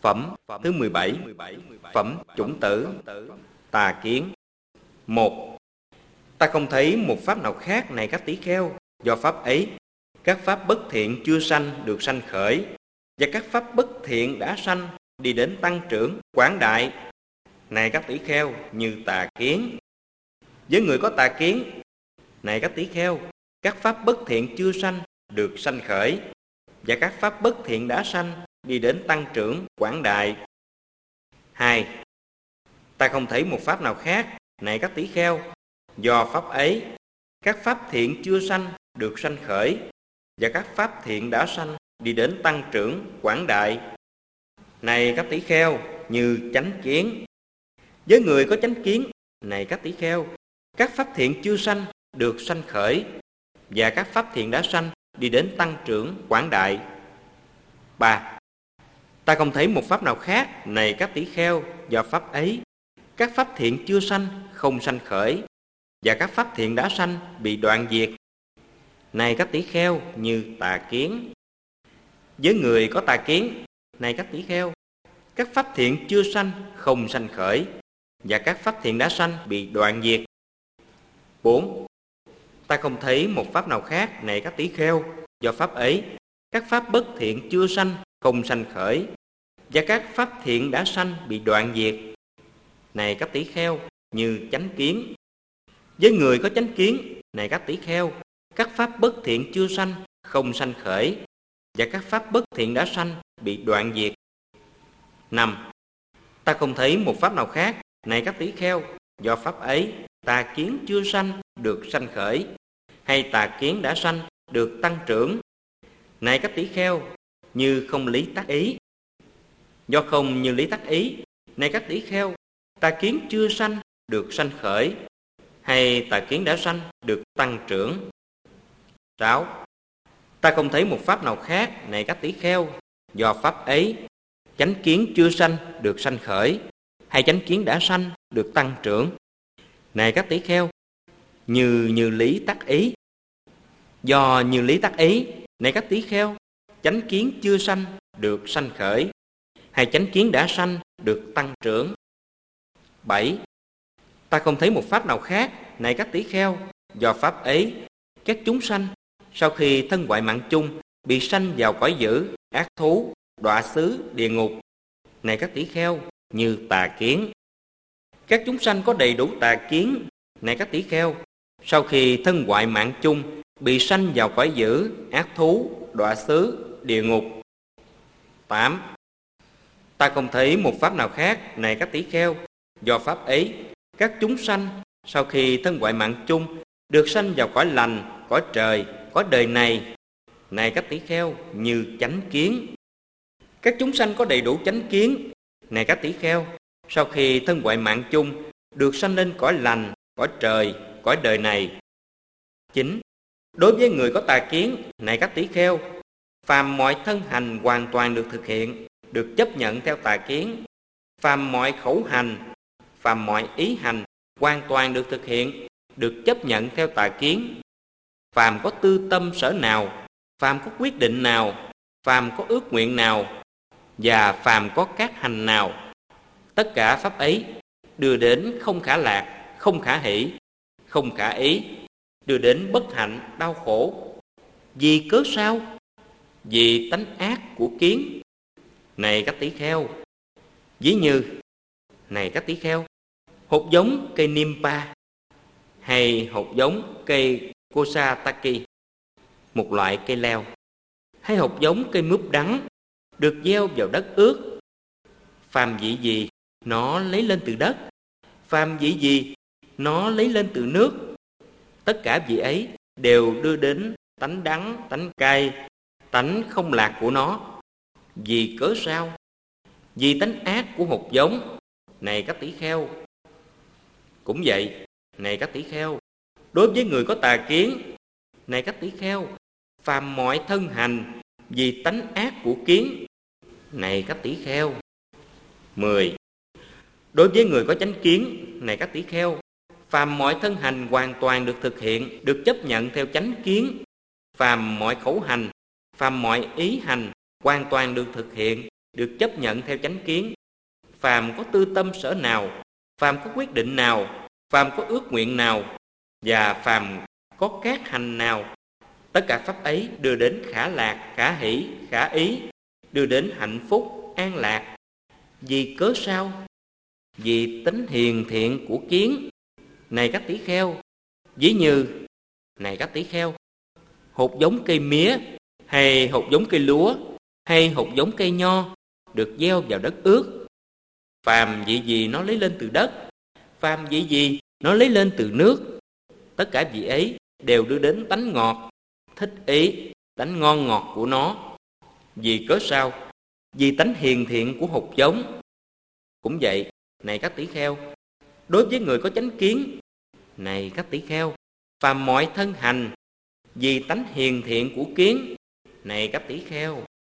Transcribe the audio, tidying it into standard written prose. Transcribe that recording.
Phẩm thứ 17. Phẩm chủng tử. Tà kiến. 1. Ta không thấy một pháp nào khác này các tỷ kheo, do pháp ấy các pháp bất thiện chưa sanh được sanh khởi, và các pháp bất thiện đã sanh đi đến tăng trưởng quảng đại. Này các tỷ kheo, như tà kiến. Với người có tà kiến, này các tỷ kheo, các pháp bất thiện chưa sanh được sanh khởi, và các pháp bất thiện đã sanh đi đến tăng trưởng quảng đại. 2. Ta không thấy một pháp nào khác, này các tỷ kheo, do pháp ấy các pháp thiện chưa sanh được sanh khởi, và các pháp thiện đã sanh đi đến tăng trưởng quảng đại. Này các tỷ kheo, như chánh kiến. Với người có chánh kiến, này các tỷ kheo, các pháp thiện chưa sanh được sanh khởi, và các pháp thiện đã sanh đi đến tăng trưởng quảng đại. 3. Ta không thấy một pháp nào khác, này các tỷ kheo, do pháp ấy các pháp thiện chưa sanh không sanh khởi, và các pháp thiện đã sanh bị đoạn diệt. Này các tỷ kheo, như tà kiến. Với người có tà kiến, này các tỷ kheo, các pháp thiện chưa sanh không sanh khởi, và các pháp thiện đã sanh bị đoạn diệt. 4. Ta không thấy một pháp nào khác, này các tỷ kheo, do pháp ấy các pháp bất thiện chưa sanh không sanh khởi, và các pháp thiện đã sanh bị đoạn diệt. Này các tỷ kheo, như chánh kiến. Với người có chánh kiến, này các tỷ kheo, các pháp bất thiện chưa sanh không sanh khởi, và các pháp bất thiện đã sanh bị đoạn diệt. 5. Ta không thấy một pháp nào khác, này các tỷ kheo, do pháp ấy tà kiến chưa sanh được sanh khởi, hay tà kiến đã sanh được tăng trưởng. Này các tỷ kheo, như không lý tác ý. Do không như lý tác ý, này các tỷ kheo, tà kiến chưa sanh được sanh khởi, hay tà kiến đã sanh được tăng trưởng. 6. Ta không thấy một pháp nào khác, này các tỷ kheo, do pháp ấy chánh kiến chưa sanh được sanh khởi, hay chánh kiến đã sanh được tăng trưởng. Này các tỷ kheo, như lý tác ý. Do như lý tác ý, này các tỷ kheo, chánh kiến chưa sanh được sanh khởi, hay chánh kiến đã sanh được tăng trưởng. 7. Ta không thấy một pháp nào khác, này các tỷ kheo, do pháp ấy các chúng sanh sau khi thân ngoại mạng chung bị sanh vào cõi dữ, ác thú, đọa xứ, địa ngục. Này các tỷ kheo, như tà kiến. Các chúng sanh có đầy đủ tà kiến, này các tỷ kheo, sau khi thân ngoại mạng chung bị sanh vào cõi dữ, ác thú, đọa xứ, địa ngục. 8. Ta không thấy một pháp nào khác, này các tỷ kheo, do pháp ấy các chúng sanh sau khi thân ngoại mạng chung được sanh vào cõi lành, cõi trời, cõi đời này. Này các tỷ kheo, như chánh kiến. Các chúng sanh có đầy đủ chánh kiến, này các tỷ kheo, sau khi thân ngoại mạng chung được sanh lên cõi lành, cõi trời, cõi đời này. 9. Đối với người có tà kiến, này các tỷ kheo, phàm mọi thân hành hoàn toàn được thực hiện, được chấp nhận theo tà kiến. Phàm mọi khẩu hành, phàm mọi ý hành hoàn toàn được thực hiện, được chấp nhận theo tà kiến. Phàm có tư tâm sở nào, phàm có quyết định nào, phàm có ước nguyện nào, và phàm có các hành nào, tất cả pháp ấy đưa đến không khả lạc, không khả hỷ, không khả ý, đưa đến bất hạnh, đau khổ. Vì cớ sao? Vì tánh ác của kiến. Này các tỷ kheo, ví như, này các tỷ kheo, hột giống cây Nimpa hay hột giống cây Kosataki, một loại cây leo, hay hột giống cây mướp đắng được gieo vào đất ướt. Phàm vị gì nó lấy lên từ đất, phàm vị gì nó lấy lên từ nước. Tất cả vị ấy đều đưa đến tánh đắng, tánh cay, tánh không lạc của nó. Vì cớ sao? Vì tánh ác của hột giống. Này các tỷ kheo, cũng vậy, này các tỷ kheo, đối với người có tà kiến, này các tỷ kheo, phàm mọi thân hành vì tánh ác của kiến. Này các tỷ kheo. 10. Đối với người có chánh kiến, này các tỷ kheo, phàm mọi thân hành hoàn toàn được thực hiện, được chấp nhận theo chánh kiến. Phàm mọi khẩu hành, phàm mọi ý hành hoàn toàn được thực hiện, được chấp nhận theo chánh kiến. Phàm có tư tâm sở nào, phàm có quyết định nào, phàm có ước nguyện nào, và phàm có các hành nào, tất cả pháp ấy đưa đến khả lạc, khả hỷ, khả ý, đưa đến hạnh phúc, an lạc. Vì cớ sao? Vì tính hiền thiện của kiến. Này các tỷ kheo, ví như, này các tỷ kheo, hột giống cây mía, hay hột giống cây lúa, hay hột giống cây nho, được gieo vào đất ướt. Phàm vị gì nó lấy lên từ đất, phàm vị gì nó lấy lên từ nước, tất cả vị ấy đều đưa đến tánh ngọt, thích ý, tánh ngon ngọt của nó. Vì cớ sao? Vì tánh hiền thiện của hột giống. Cũng vậy, này các tỷ kheo, đối với người có chánh kiến, này các tỷ kheo, phàm mọi thân hành, vì tánh hiền thiện của kiến, này các tỷ kheo,